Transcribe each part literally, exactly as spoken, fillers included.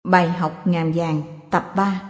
Bài học ngàn vàng tập ba.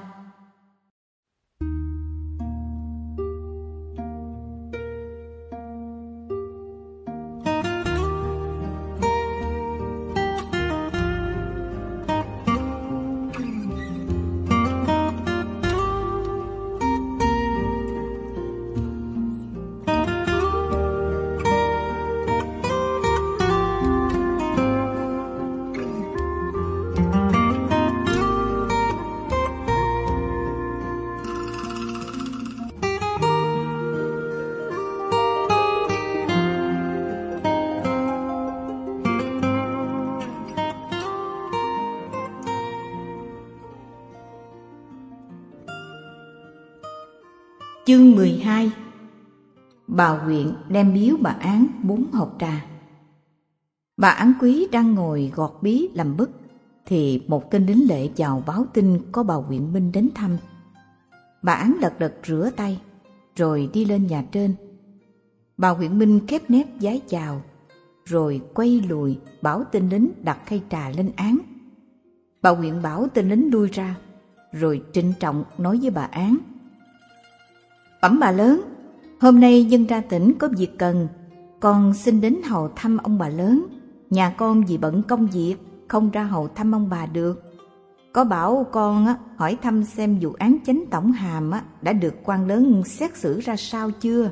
Chương mười hai. Bà huyện đem biếu bà Án bốn hộp trà. Bà Án Quý đang ngồi gọt bí làm bức thì một tên lính lệ vào báo tin có bà huyện Minh đến thăm. Bà Án lật đật rửa tay rồi đi lên nhà trên. Bà huyện Minh khép nép vái chào rồi quay lùi bảo tên lính đặt khay trà lên án. Bà huyện bảo tên lính lui ra rồi trịnh trọng nói với bà Án: Bẩm bà lớn, hôm nay dân ra tỉnh có việc cần, con xin đến hầu thăm ông bà lớn. Nhà con vì bận công việc không ra hầu thăm ông bà được. Có bảo con á, hỏi thăm xem vụ án chánh tổng hàm á, đã được quan lớn xét xử ra sao chưa.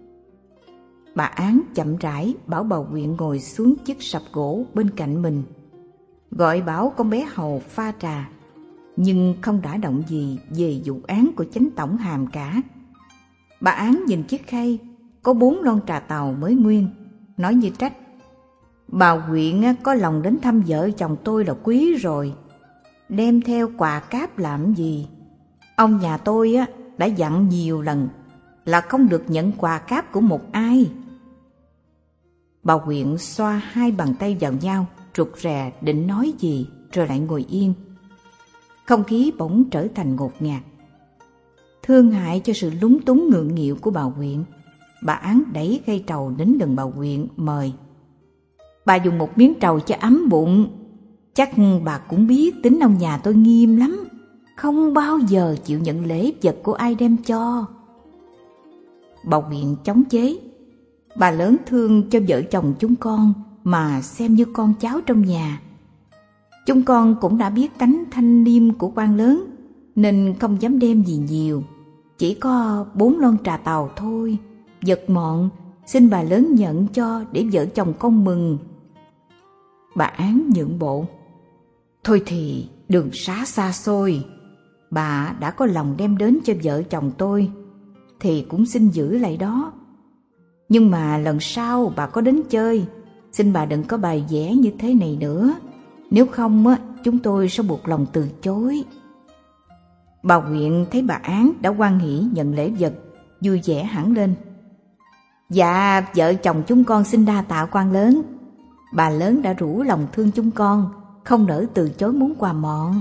Bà Án chậm rãi bảo bà huyện ngồi xuống chiếc sập gỗ bên cạnh mình, gọi bảo con bé hầu pha trà, nhưng không đả động gì về vụ án của chánh tổng hàm cả. Bà Án nhìn chiếc khay có bốn lon trà tàu mới nguyên, nói như trách: Bà huyện có lòng đến thăm vợ chồng tôi là quý rồi, đem theo quà cáp làm gì? Ông nhà tôi đã dặn nhiều lần là không được nhận quà cáp của một ai. Bà huyện xoa hai bàn tay vào nhau, rụt rè định nói gì rồi lại ngồi yên. Không khí bỗng trở thành ngột ngạt. Thương hại cho sự lúng túng ngượng nghịu của bà huyện, bà Án đẩy khay trầu đến gần bà huyện mời: Bà dùng một miếng trầu cho ấm bụng. Chắc bà cũng biết tính ông nhà tôi nghiêm lắm, không bao giờ chịu nhận lễ vật của ai đem cho. Bà huyện chống chế: Bà lớn thương cho vợ chồng chúng con mà xem như con cháu trong nhà. Chúng con cũng đã biết tánh thanh liêm của quan lớn nên không dám đem gì nhiều, chỉ có bốn lon trà tàu thôi, vật mọn, xin bà lớn nhận cho để vợ chồng con mừng. Bà Án nhượng bộ: Thôi thì đường xá xa xôi, bà đã có lòng đem đến cho vợ chồng tôi thì cũng xin giữ lại đó. Nhưng mà lần sau bà có đến chơi, xin bà đừng có bài vẽ như thế này nữa, nếu không á chúng tôi sẽ buộc lòng từ chối. Bà huyện thấy bà Án đã hoan hỉ nhận lễ vật, vui vẻ hẳn lên: Dạ, vợ chồng chúng con xin đa tạ quan lớn. Bà lớn đã rủ lòng thương chúng con, không nỡ từ chối muốn quà mọn.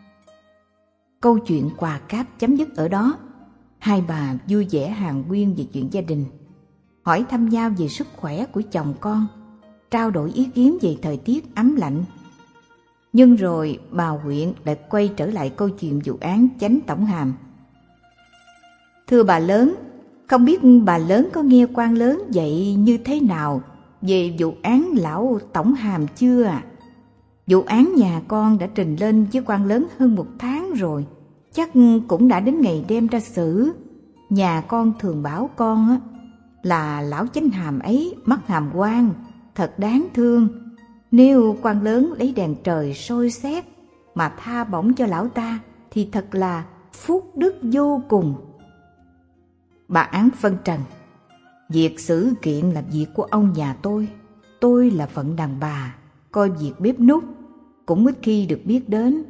Câu chuyện quà cáp chấm dứt ở đó. Hai bà vui vẻ hàn huyên về chuyện gia đình, hỏi thăm nhau về sức khỏe của chồng con, trao đổi ý kiến về thời tiết ấm lạnh. Nhưng rồi bà huyện lại quay trở lại câu chuyện vụ án chánh tổng hàm. Thưa bà lớn, không biết bà lớn có nghe quan lớn dạy như thế nào về vụ án lão tổng hàm chưa ạ? À? Vụ án nhà con đã trình lên với quan lớn hơn một tháng rồi, chắc cũng đã đến ngày đem ra xử. Nhà con thường bảo con á, là lão chánh hàm ấy mắc hàm quan, thật đáng thương. Nếu quan lớn lấy đèn trời soi xét mà tha bổng cho lão ta thì thật là phúc đức vô cùng. Bà Án phân trần: Việc xử kiện là việc của ông nhà tôi, tôi là phận đàn bà, coi việc bếp núc cũng ít khi được biết đến.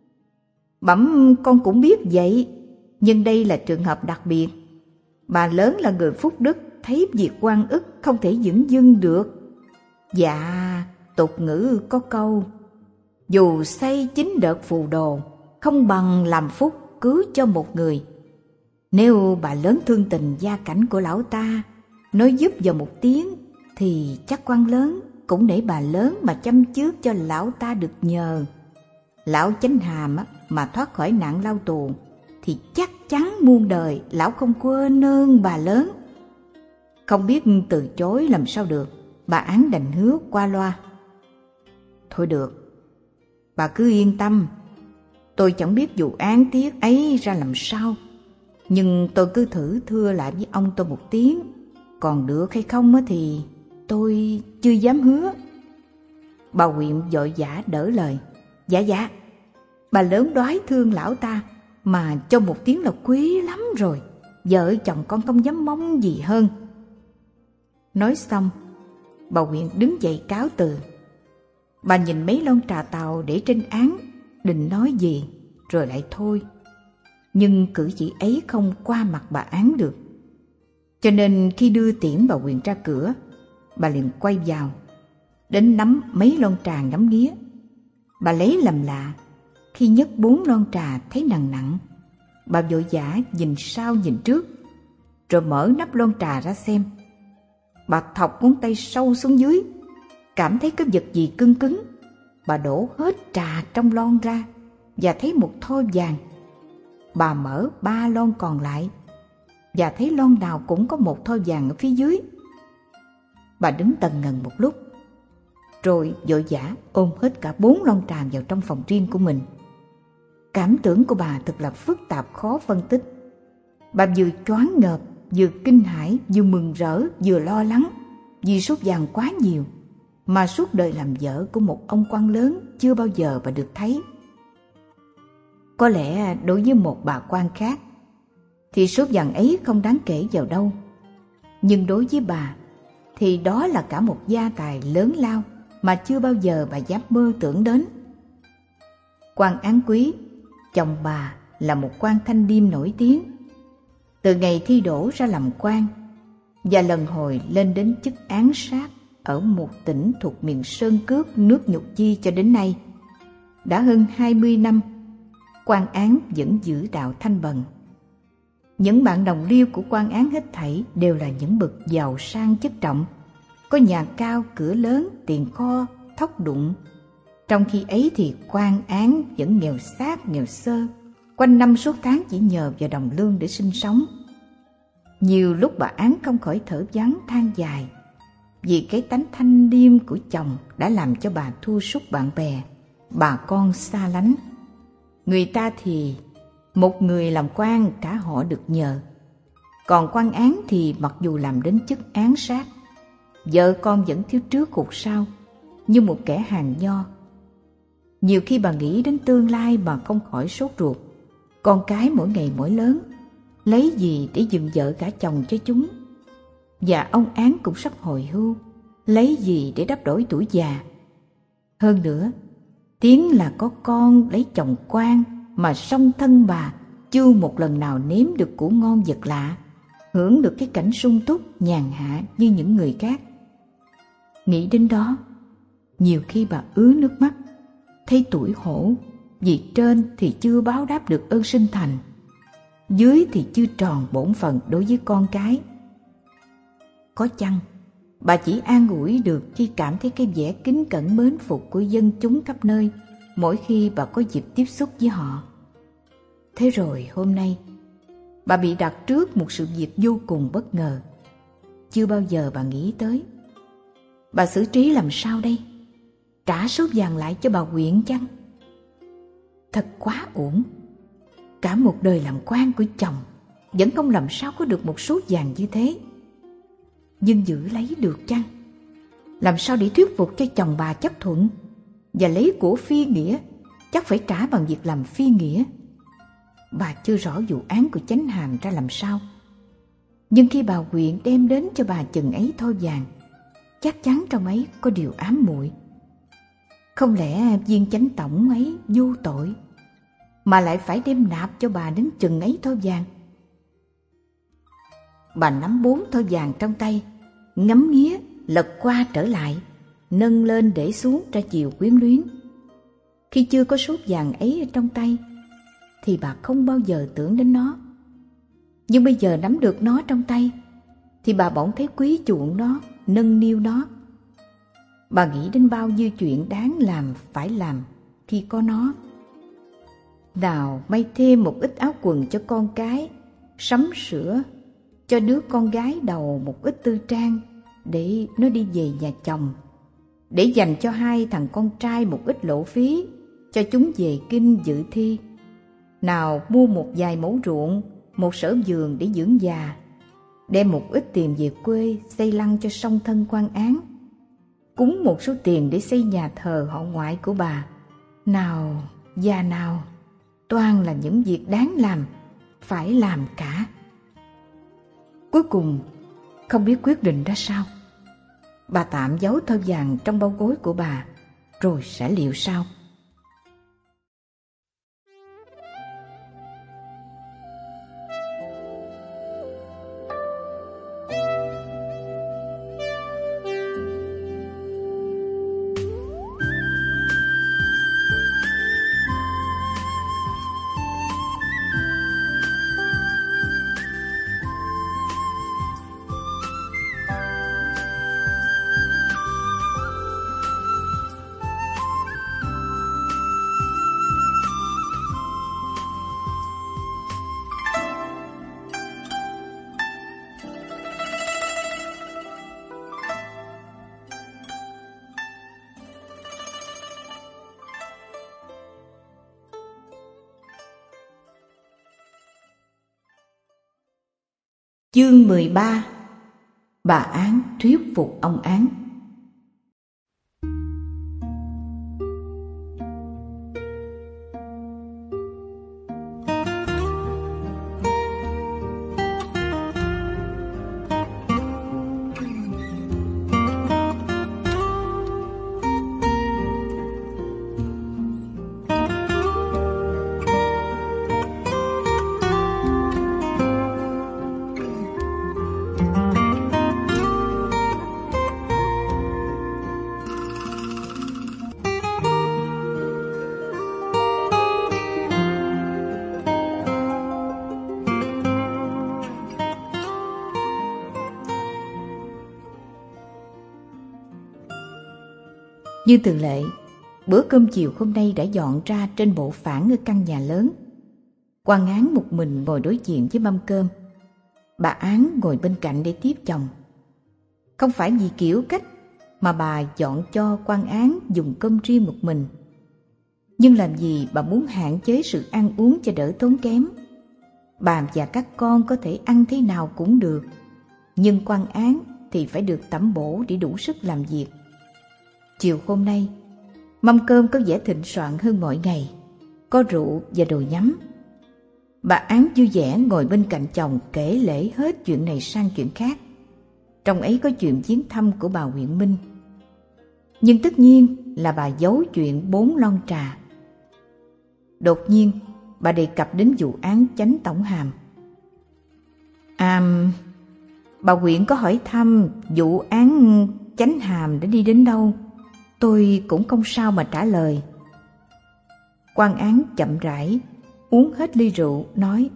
Bẩm con cũng biết vậy, nhưng đây là trường hợp đặc biệt. Bà lớn là người phúc đức, thấy việc oan ức không thể dửng dưng được. Dạ, tục ngữ có câu: Dù xây chín đợt phù đồ, không bằng làm phúc cứu cho một người. Nếu bà lớn thương tình gia cảnh của lão ta, nói giúp vào một tiếng, thì chắc quan lớn cũng để bà lớn mà chăm trước cho lão ta được nhờ. lão Chánh Hàm mà thoát khỏi nạn lao tù thì chắc chắn muôn đời lão không quên ơn bà lớn. Không biết từ chối làm sao được, bà Án đành hứa qua loa. Thôi được, bà cứ yên tâm, tôi chẳng biết vụ án tiếc ấy ra làm sao, nhưng tôi cứ thử thưa lại với ông tôi một tiếng, còn được hay không thì tôi chưa dám hứa. Bà Quyện vội vã đỡ lời. Dạ dạ, bà lớn đoái thương lão ta mà cho một tiếng là quý lắm rồi, vợ chồng con không dám mong gì hơn. Nói xong, bà Quyện đứng dậy cáo từ. Bà nhìn mấy lon trà tàu để trên án, định nói gì rồi lại thôi. Nhưng cử chỉ ấy không qua mặt bà Án được. Cho nên khi đưa tiễn bà Quyện ra cửa, bà liền quay vào, đến nắm mấy lon trà ngắm nghía. Bà lấy làm lạ, khi nhấc bốn lon trà thấy nặng nặng. Bà vội vã nhìn sau nhìn trước, rồi mở nắp lon trà ra xem. Bà thọc ngón tay sâu xuống dưới, cảm thấy có vật gì cứng cứng. Bà đổ hết trà trong lon ra và thấy một thoi vàng. Bà mở ba lon còn lại và thấy lon nào cũng có một thoi vàng ở phía dưới. Bà đứng tần ngần một lúc, rồi vội vã ôm hết cả bốn lon trà vào trong phòng riêng của mình. Cảm tưởng của bà thật là phức tạp khó phân tích. Bà vừa choáng ngợp, vừa kinh hãi, vừa mừng rỡ, vừa lo lắng vì số vàng quá nhiều mà suốt đời làm vợ của một ông quan lớn chưa bao giờ bà được thấy. Có lẽ đối với một bà quan khác thì số vàng ấy không đáng kể vào đâu, nhưng đối với bà thì đó là cả một gia tài lớn lao mà chưa bao giờ bà dám mơ tưởng đến. Quan Án Quý, chồng bà, là một quan thanh liêm nổi tiếng. Từ ngày thi đỗ ra làm quan và lần hồi lên đến chức án sát ở một tỉnh thuộc miền Sơn Cước nước Nhục Chi cho đến nay, đã hơn hai mươi năm, Quan Án vẫn giữ đạo thanh bần. Những bạn đồng liêu của Quan Án hết thảy đều là những bậc giàu sang chức trọng, có nhà cao cửa lớn, tiền kho thóc đụng. Trong khi ấy thì Quan Án vẫn nghèo xác nghèo xơ, quanh năm suốt tháng chỉ nhờ vào đồng lương để sinh sống. Nhiều lúc bà Án không khỏi thở vắng than dài, vì cái tánh thanh liêm của chồng đã làm cho bà thua sút bạn bè, bà con xa lánh. Người ta thì một người làm quan cả họ được nhờ, còn Quan Án thì mặc dù làm đến chức án sát, vợ con vẫn thiếu trước hụt sau, như một kẻ hàng nho. Nhiều khi bà nghĩ đến tương lai bà không khỏi sốt ruột. Con cái mỗi ngày mỗi lớn, lấy gì để dựng vợ cả chồng cho chúng? Và ông Án cũng sắp hồi hưu, lấy gì để đắp đổi tuổi già? Hơn nữa, tiếng là có con lấy chồng quan mà song thân bà chưa một lần nào nếm được củ ngon vật lạ, hưởng được cái cảnh sung túc nhàn hạ như những người khác. Nghĩ đến đó, nhiều khi bà ứa nước mắt, thấy tủi hổ vì trên thì chưa báo đáp được ơn sinh thành, dưới thì chưa tròn bổn phận đối với con cái. Có chăng bà chỉ an ủi được khi cảm thấy cái vẻ kính cẩn mến phục của dân chúng khắp nơi mỗi khi bà có dịp tiếp xúc với họ. Thế rồi hôm nay bà bị đặt trước một sự việc vô cùng bất ngờ, chưa bao giờ bà nghĩ tới. Bà xử trí làm sao đây? Trả số vàng lại cho bà Quyện chăng? Thật quá uổng. Cả một đời làm quan của chồng vẫn không làm sao có được một số vàng như thế. Nhưng giữ lấy được chăng? Làm sao để thuyết phục cho chồng bà chấp thuận? Và lấy của phi nghĩa chắc phải trả bằng việc làm phi nghĩa. Bà chưa rõ vụ án của Chánh Hàm ra làm sao, nhưng khi bà Quyện đem đến cho bà chừng ấy thoi vàng, chắc chắn trong ấy có điều ám muội. Không lẽ viên chánh tổng ấy vô tội mà lại phải đem nạp cho bà đến chừng ấy thoi vàng? Bà nắm bốn thoi vàng trong tay, ngắm nghía, lật qua trở lại, nâng lên để xuống ra chiều quyến luyến. Khi chưa có số vàng ấy ở trong tay thì bà không bao giờ tưởng đến nó. Nhưng bây giờ nắm được nó trong tay thì bà bỗng thấy quý chuộng nó, nâng niu nó. Bà nghĩ đến bao nhiêu chuyện đáng làm phải làm khi có nó, Nào may thêm một ít áo quần cho con cái, sắm sửa cho đứa con gái đầu một ít tư trang để nó đi về nhà chồng, để dành cho hai thằng con trai một ít lộ phí cho chúng về kinh dự thi. Nào mua một vài mẫu ruộng, một sở vườn để dưỡng già, đem một ít tiền về quê xây lăng cho song thân quan án, cúng một số tiền để xây nhà thờ họ ngoại của bà. Nào và nào, toan là những việc đáng làm, phải làm cả. Cuối cùng không biết quyết định ra sao. Bà tạm giấu thơ vàng trong bao gối của bà, rồi sẽ liệu sao. Chương mười ba. Bà Án thuyết phục ông Án. Như thường lệ, bữa cơm chiều hôm nay đã dọn ra trên bộ phản ở căn nhà lớn. Quan Án một mình ngồi đối diện với mâm cơm. Bà Án ngồi bên cạnh để tiếp chồng. Không phải vì kiểu cách mà bà dọn cho Quan Án dùng cơm riêng một mình, nhưng làm gì bà muốn hạn chế sự ăn uống cho đỡ tốn kém. Bà và các con có thể ăn thế nào cũng được, nhưng Quan Án thì phải được tẩm bổ để đủ sức làm việc. Chiều hôm nay, mâm cơm có vẻ thịnh soạn hơn mọi ngày, có rượu và đồ nhắm. Bà Án vui vẻ ngồi bên cạnh chồng kể lể hết chuyện này sang chuyện khác. Trong ấy có chuyện viếng thăm của bà huyện Minh, nhưng tất nhiên là bà giấu chuyện bốn lon trà. Đột nhiên, bà đề cập đến vụ án chánh tổng hàm. À, bà huyện có hỏi thăm vụ án chánh hàm đã đi đến đâu? Tôi cũng không sao mà trả lời. Quan Án chậm rãi uống hết ly rượu, nói: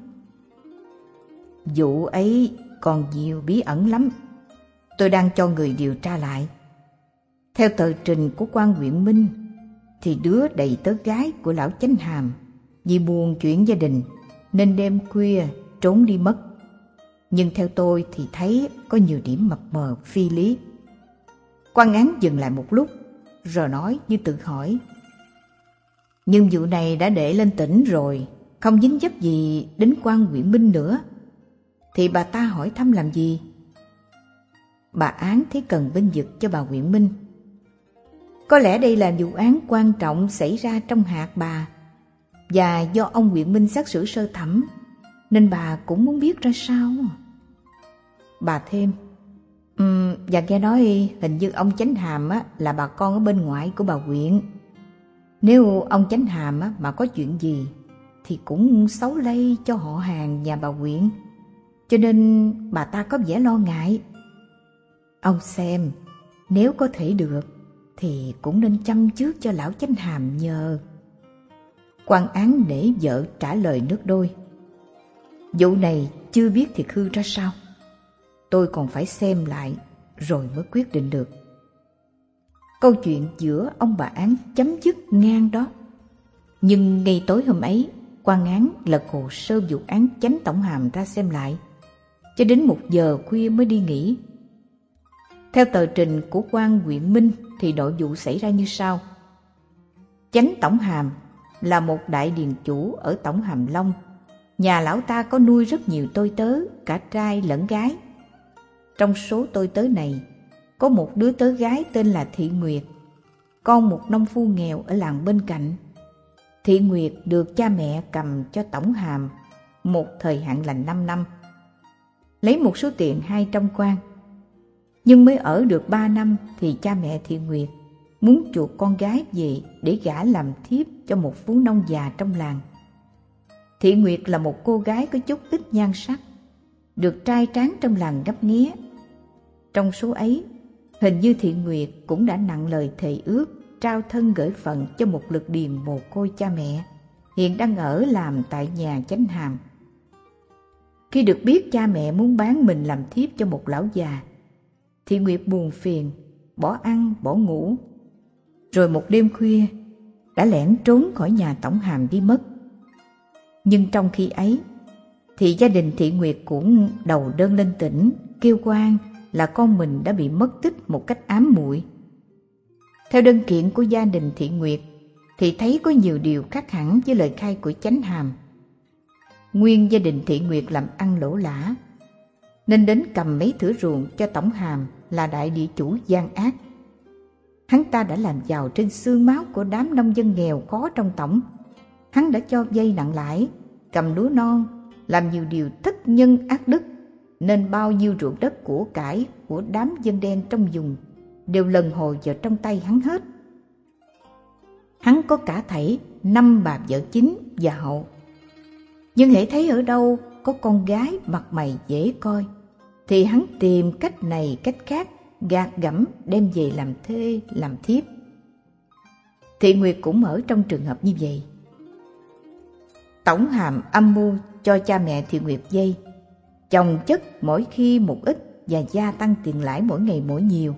Vụ ấy còn nhiều bí ẩn lắm. Tôi đang cho người điều tra lại. Theo tờ trình của quan huyện Minh thì đứa đầy tớ gái của lão chánh hàm vì buồn chuyện gia đình nên đêm khuya trốn đi mất. Nhưng theo tôi thì thấy có nhiều điểm mập mờ phi lý. Quan Án dừng lại một lúc rồi nói như tự hỏi: Nhưng vụ này đã để lên tỉnh rồi, không dính dấp gì đến quan huyện Minh nữa, thì bà ta hỏi thăm làm gì? Bà Án thấy cần bênh vực cho bà huyện Minh. Có lẽ đây là vụ án quan trọng xảy ra trong hạt bà, và do ông huyện Minh xét xử sơ thẩm, nên bà cũng muốn biết ra sao. Bà thêm: Um, và nghe nói hình như ông chánh hàm á, là bà con ở bên ngoại của bà huyện. Nếu ông chánh hàm á, mà có chuyện gì thì cũng xấu lây cho họ hàng nhà bà huyện, cho nên bà ta có vẻ lo ngại. Ông xem, nếu có thể được thì cũng nên chăm trước cho lão chánh hàm nhờ. Quan Án nể vợ trả lời nước đôi: Vụ này chưa biết thiệt hư ra sao, tôi còn phải xem lại rồi mới quyết định được. Câu chuyện giữa ông bà Án chấm dứt ngang đó. Nhưng ngay tối hôm ấy, quan án lật hồ sơ vụ án chánh tổng hàm ra xem lại, cho đến một giờ khuya mới đi nghỉ. Theo tờ trình của quan huyện Minh thì nội vụ xảy ra như sau. Chánh tổng hàm là một đại điền chủ ở tổng hàm Long. Nhà lão ta có nuôi rất nhiều tôi tớ, cả trai lẫn gái. Trong số tôi tớ này, có một đứa tớ gái tên là Thị Nguyệt, con một nông phu nghèo ở làng bên cạnh. Thị Nguyệt được cha mẹ cầm cho tổng hàm một thời hạn là năm năm, lấy một số tiền hai trăm quan. Nhưng mới ở được ba năm thì cha mẹ Thị Nguyệt muốn chuộc con gái về để gả làm thiếp cho một phú nông già trong làng. Thị Nguyệt là một cô gái có chút ít nhan sắc, được trai tráng trong làng ngấp nghé. Trong số ấy, hình như Thị Nguyệt cũng đã nặng lời thề ước trao thân gửi phận cho một lực điền mồ côi cha mẹ, hiện đang ở làm tại nhà chánh hàm. Khi được biết cha mẹ muốn bán mình làm thiếp cho một lão già, Thị Nguyệt buồn phiền, bỏ ăn bỏ ngủ, rồi một đêm khuya đã lẻn trốn khỏi nhà tổng hàm đi mất. Nhưng trong khi ấy thì gia đình Thị Nguyệt cũng đầu đơn lên tỉnh, kêu oan là con mình đã bị mất tích một cách ám muội. Theo đơn kiện của gia đình Thị Nguyệt thì thấy có nhiều điều khác hẳn với lời khai của chánh hàm. Nguyên gia đình Thị Nguyệt làm ăn lỗ lã, nên đến cầm mấy thửa ruộng cho tổng hàm là đại địa chủ gian ác. Hắn ta đã làm giàu trên xương máu của đám nông dân nghèo khó trong tổng. Hắn đã cho vay nặng lãi, cầm lúa non, làm nhiều điều thất nhân ác đức, nên bao nhiêu ruộng đất của cải của đám dân đen trong vùng đều lần hồi vào trong tay hắn hết. Hắn có cả thảy năm bà vợ chính và hậu. Nhưng hễ thấy ở đâu có con gái mặt mày dễ coi thì hắn tìm cách này cách khác gạt gẫm đem về làm thê làm thiếp. Thị Nguyệt cũng ở trong trường hợp như vậy. Tổng hàm âm mưu cho cha mẹ Thị Nguyệt vay, chồng chất mỗi khi một ít và gia tăng tiền lãi mỗi ngày mỗi nhiều.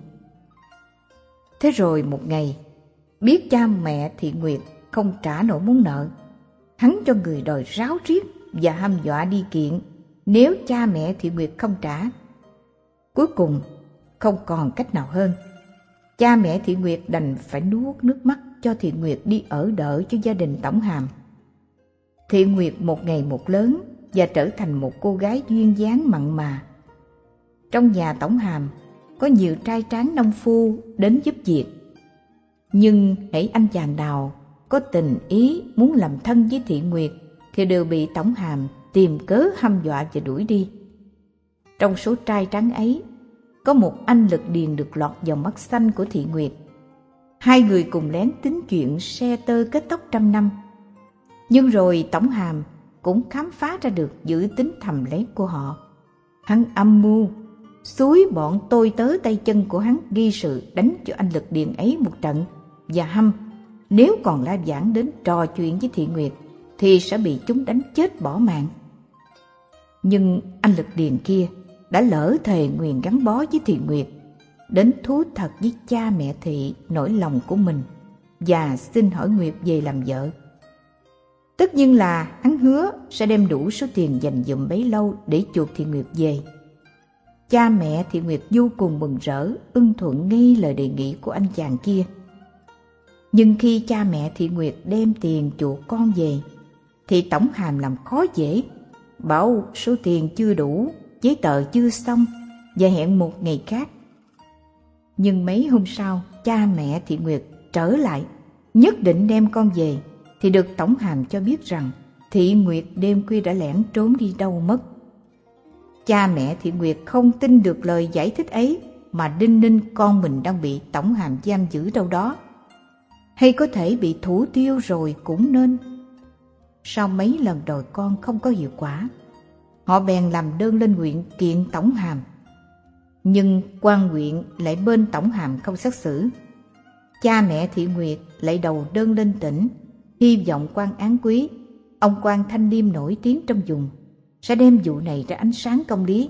Thế rồi một ngày, biết cha mẹ Thị Nguyệt không trả nổi món nợ, hắn cho người đòi ráo riết và hăm dọa đi kiện nếu cha mẹ Thị Nguyệt không trả. Cuối cùng không còn cách nào hơn, cha mẹ Thị Nguyệt đành phải nuốt nước mắt cho Thị Nguyệt đi ở đỡ cho gia đình tổng hàm. Thị Nguyệt một ngày một lớn và trở thành một cô gái duyên dáng mặn mà. Trong nhà tổng hàm có nhiều trai tráng nông phu đến giúp việc, nhưng hễ anh chàng nào có tình ý muốn làm thân với Thị Nguyệt thì đều bị tổng hàm tìm cớ hăm dọa và đuổi đi. Trong số trai tráng ấy, có một anh lực điền được lọt vào mắt xanh của Thị Nguyệt. Hai người cùng lén tính chuyện xe tơ kết tóc trăm năm. Nhưng rồi tổng hàm cũng khám phá ra được dữ tính thầm lén của họ. Hắn âm mưu xúi bọn tôi tớ tay chân của hắn ghi sự đánh cho anh lực điền ấy một trận, và hăm nếu còn la giảng đến trò chuyện với Thị Nguyệt thì sẽ bị chúng đánh chết bỏ mạng. Nhưng anh lực điền kia đã lỡ thề nguyền gắn bó với Thị Nguyệt, đến thú thật với cha mẹ Thị nỗi lòng của mình và xin hỏi Nguyệt về làm vợ. Tất nhiên là hắn hứa sẽ đem đủ số tiền dành dụm bấy lâu để chuộc Thị Nguyệt về. Cha mẹ Thị Nguyệt vô cùng mừng rỡ, ưng thuận ngay lời đề nghị của anh chàng kia. Nhưng khi cha mẹ Thị Nguyệt đem tiền chuộc con về thì tổng hàm làm khó dễ, bảo số tiền chưa đủ, giấy tờ chưa xong và hẹn một ngày khác. Nhưng mấy hôm sau, cha mẹ Thị Nguyệt trở lại, nhất định đem con về, thì được tổng hàm cho biết rằng Thị Nguyệt đêm khuya đã lẻn trốn đi đâu mất. Cha mẹ Thị Nguyệt không tin được lời giải thích ấy mà đinh ninh con mình đang bị tổng hàm giam giữ đâu đó, hay có thể bị thủ tiêu rồi cũng nên. Sau mấy lần đòi con không có hiệu quả, họ bèn làm đơn lên huyện kiện tổng hàm. Nhưng quan huyện lại bên tổng hàm không xét xử. Cha mẹ Thị Nguyệt lại đầu đơn lên tỉnh, hy vọng quan án quý, ông quan thanh liêm nổi tiếng trong vùng, sẽ đem vụ này ra ánh sáng công lý.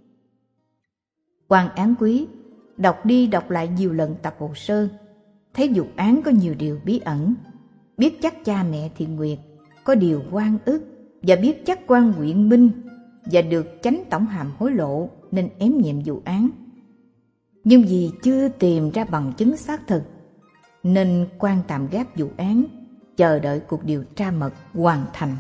Quan án quý đọc đi đọc lại nhiều lần tập hồ sơ, thấy vụ án có nhiều điều bí ẩn, biết chắc cha mẹ Thị Nguyệt có điều oan ức và biết chắc quan Nguyện Minh và được chánh tổng hàm hối lộ nên ém nhiệm vụ án. Nhưng vì chưa tìm ra bằng chứng xác thực nên quan tạm gác vụ án, chờ đợi cuộc điều tra mật hoàn thành.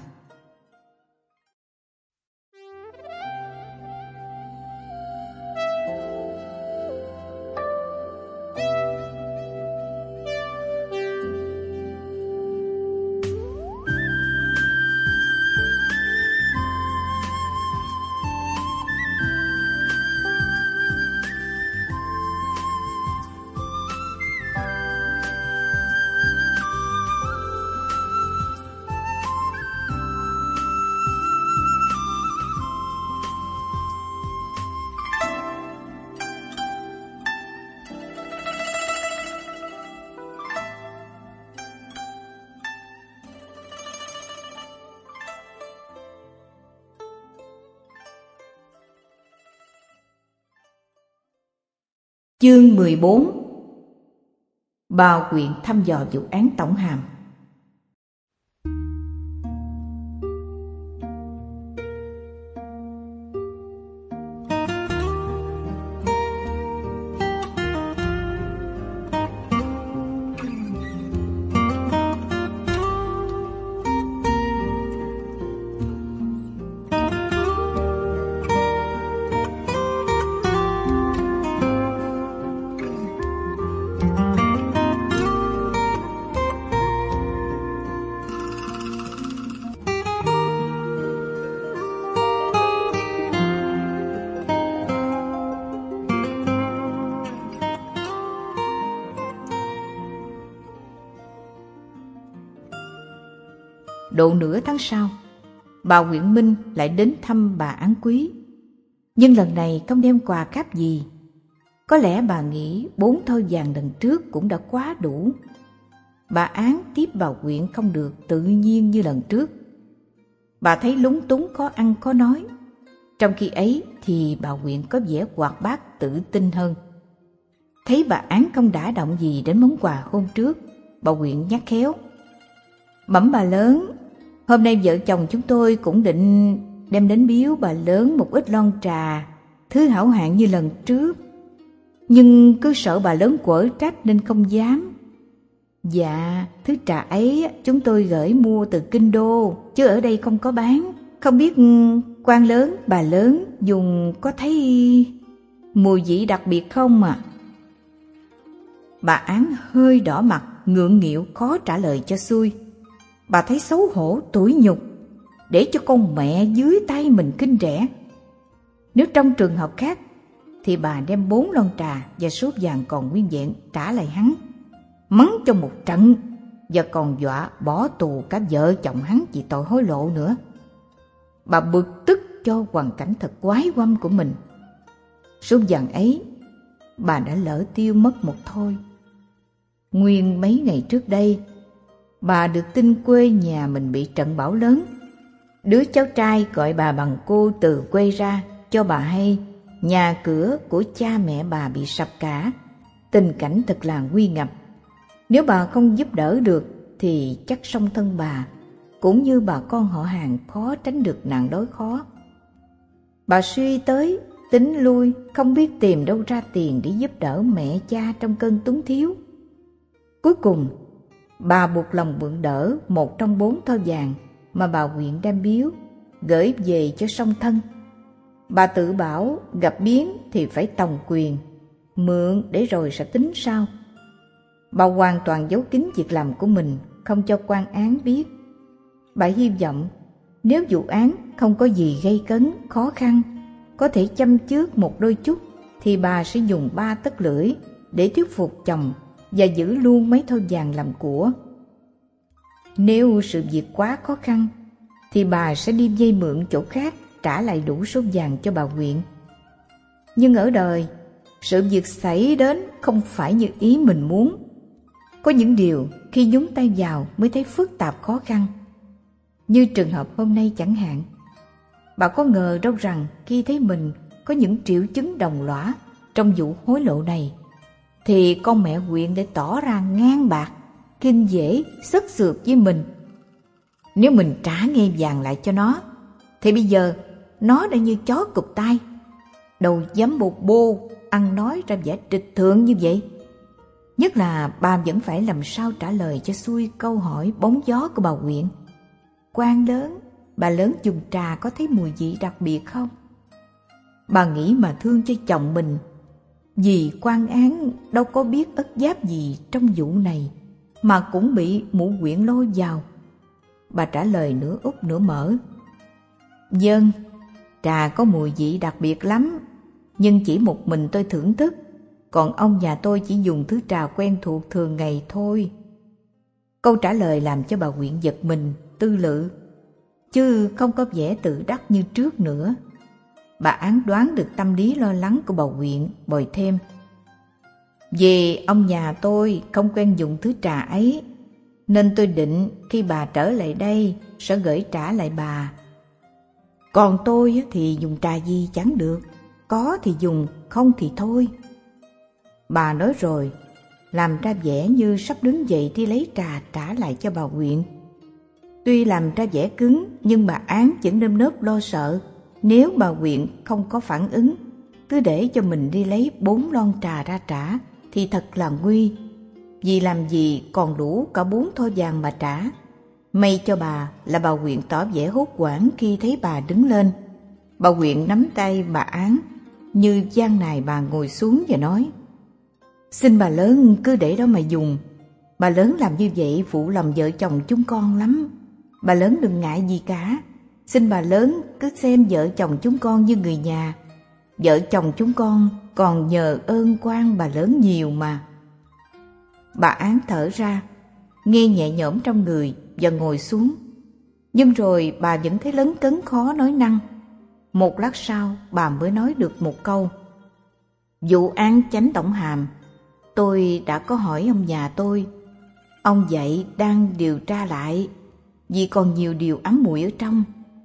Chương mười bốn. Bà Quyện thăm dò vụ án tổng hàm. Độ nửa tháng sau, bà Nguyễn Minh lại đến thăm bà Án Quý. Nhưng lần này không đem quà cáp gì. Có lẽ bà nghĩ bốn thoi vàng lần trước cũng đã quá đủ. Bà Án tiếp bà Quyện không được tự nhiên như lần trước. Bà thấy lúng túng khó ăn khó nói. Trong khi ấy thì bà Quyện có vẻ hoạt bát tự tin hơn. Thấy bà Án không đả động gì đến món quà hôm trước, bà Quyện nhắc khéo: "Bẩm bà lớn, hôm nay vợ chồng chúng tôi cũng định đem đến biếu bà lớn một ít lon trà, thứ hảo hạng như lần trước. Nhưng cứ sợ bà lớn quở trách nên không dám." "Dạ, thứ trà ấy chúng tôi gửi mua từ Kinh Đô, chứ ở đây không có bán. Không biết quan lớn, bà lớn dùng có thấy mùi vị đặc biệt không à?" Bà Án hơi đỏ mặt, ngượng nghịu khó trả lời cho xuôi. Bà thấy xấu hổ, tủi nhục, để cho con mẹ dưới tay mình khinh rẻ. Nếu trong trường hợp khác thì bà đem bốn lon trà và số vàng còn nguyên vẹn trả lại hắn, mắng cho một trận, và còn dọa bỏ tù cả vợ chồng hắn vì tội hối lộ nữa. Bà bực tức cho hoàn cảnh thật quái quăm của mình. Số vàng ấy bà đã lỡ tiêu mất một thôi. Nguyên mấy ngày trước đây, bà được tin quê nhà mình bị trận bão lớn. Đứa cháu trai gọi bà bằng cô từ quê ra cho bà hay nhà cửa của cha mẹ bà bị sập cả, tình cảnh thật là nguy ngập. Nếu bà không giúp đỡ được thì chắc song thân bà cũng như bà con họ hàng khó tránh được nạn đói khó. Bà suy tới tính lui, không biết tìm đâu ra tiền để giúp đỡ mẹ cha trong cơn túng thiếu. Cuối cùng bà buộc lòng mượn đỡ một trong bốn thoi vàng mà bà Quyện đem biếu, gửi về cho song thân. Bà tự bảo gặp biến thì phải tòng quyền, mượn để rồi sẽ tính sau. Bà hoàn toàn giấu kín việc làm của mình, không cho quan án biết. Bà hy vọng nếu vụ án không có gì gây cấn, khó khăn, có thể châm chước một đôi chút, thì bà sẽ dùng ba tấc lưỡi để thuyết phục chồng và giữ luôn mấy thoi vàng làm của. Nếu sự việc quá khó khăn thì bà sẽ đi vay mượn chỗ khác trả lại đủ số vàng cho bà Quyện. Nhưng ở đời, sự việc xảy đến không phải như ý mình muốn. Có những điều khi nhúng tay vào mới thấy phức tạp khó khăn. Như trường hợp hôm nay chẳng hạn. Bà có ngờ đâu rằng khi thấy mình có những triệu chứng đồng lõa trong vụ hối lộ này, thì con mẹ Quyện để tỏ ra ngang bạc, kinh dễ, sức sượt với mình. Nếu mình trả ngai vàng lại cho nó, thì bây giờ nó đã như chó cụp tay, đâu dám bô bô ăn nói ra vẻ trịch thượng như vậy. Nhất là bà vẫn phải làm sao trả lời cho xuôi câu hỏi bóng gió của bà Quyện. Quan lớn, bà lớn dùng trà có thấy mùi vị đặc biệt không? Bà nghĩ mà thương cho chồng mình, vì quan án đâu có biết ất giáp gì trong vụ này mà cũng bị mụ Quyện lôi vào. Bà trả lời nửa úp nửa mở. Vâng, trà có mùi vị đặc biệt lắm, nhưng chỉ một mình tôi thưởng thức, còn ông nhà tôi chỉ dùng thứ trà quen thuộc thường ngày thôi. Câu trả lời làm cho bà Quyện giật mình, tư lự, chứ không có vẻ tự đắc như trước nữa. Bà Án đoán được tâm lý lo lắng của bà Quyện, bồi thêm. Vì ông nhà tôi không quen dùng thứ trà ấy, nên tôi định khi bà trở lại đây sẽ gửi trả lại bà. Còn tôi thì dùng trà gì chẳng được, có thì dùng, không thì thôi. Bà nói rồi, làm ra vẻ như sắp đứng dậy đi lấy trà trả lại cho bà Quyện. Tuy làm ra vẻ cứng, nhưng bà Án vẫn nơm nớp lo sợ. Nếu bà Quyện không có phản ứng, cứ để cho mình đi lấy bốn lon trà ra trả, thì thật là nguy. Vì làm gì còn đủ cả bốn thoi vàng mà trả. May cho bà là bà Quyện tỏ vẻ hốt hoảng khi thấy bà đứng lên. Bà Quyện nắm tay bà Án, như gian nài bà ngồi xuống và nói: Xin bà lớn cứ để đó mà dùng. Bà lớn làm như vậy phụ lòng vợ chồng chúng con lắm. Bà lớn đừng ngại gì cả. Xin bà lớn cứ xem vợ chồng chúng con như người nhà. Vợ chồng chúng con còn nhờ ơn quan bà lớn nhiều mà. Bà Án thở ra, nghe nhẹ nhõm trong người và ngồi xuống. Nhưng rồi bà vẫn thấy lấn cấn khó nói năng. Một lát sau bà mới nói được một câu. Vụ án chánh tổng hàm, tôi đã có hỏi ông nhà tôi. Ông vậy đang điều tra lại, vì còn nhiều điều ám muội ở trong.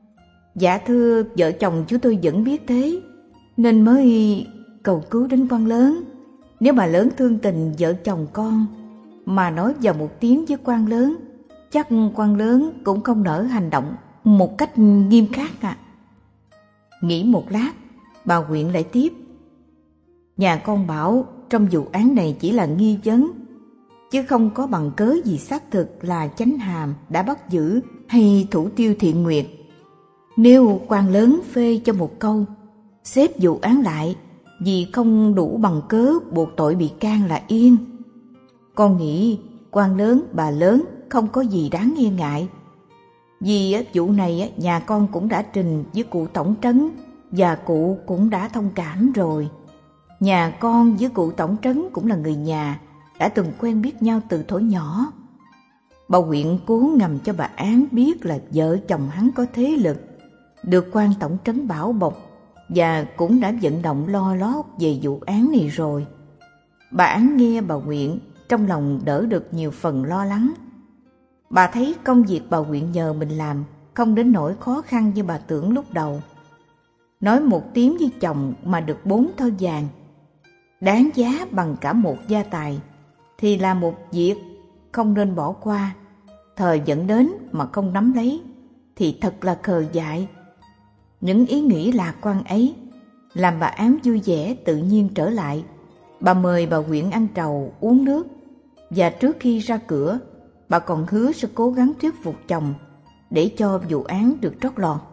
Dạ thưa, vợ chồng chú tôi vẫn biết thế, nên mới cầu cứu đến quan lớn. Nếu bà lớn thương tình vợ chồng con mà nói vào một tiếng với quan lớn, chắc quan lớn cũng không nỡ hành động một cách nghiêm khắc à. Nghĩ một lát, bà Quyện lại tiếp. Nhà con bảo trong vụ án này chỉ là nghi vấn, chứ không có bằng cớ gì xác thực là chánh hàm đã bắt giữ hay thủ tiêu Thiện Nguyệt. Nếu quan lớn phê cho một câu, xếp vụ án lại vì không đủ bằng cớ buộc tội bị can là yên. Con nghĩ quan lớn bà lớn không có gì đáng nghi ngại. Vì vụ này nhà con cũng đã trình với cụ tổng trấn, và cụ cũng đã thông cảm rồi. Nhà con với cụ tổng trấn cũng là người nhà, đã từng quen biết nhau từ thuở nhỏ. Bà Quyện cố ngầm cho bà Án biết là vợ chồng hắn có thế lực, được quan tổng trấn bảo bọc, và cũng đã vận động lo lót về vụ án này rồi. Bà Án nghe bà Quyện, trong lòng đỡ được nhiều phần lo lắng. Bà thấy công việc bà Quyện nhờ mình làm không đến nỗi khó khăn như bà tưởng lúc đầu. Nói một tiếng với chồng mà được bốn thoi vàng, đáng giá bằng cả một gia tài, thì là một việc không nên bỏ qua. Thời dẫn đến mà không nắm lấy thì thật là khờ dại. Những ý nghĩ lạc quan ấy làm bà Án vui vẻ tự nhiên trở lại. Bà mời bà Quyện ăn trầu uống nước, và trước khi ra cửa bà còn hứa sẽ cố gắng thuyết phục chồng để cho vụ án được trót lọt.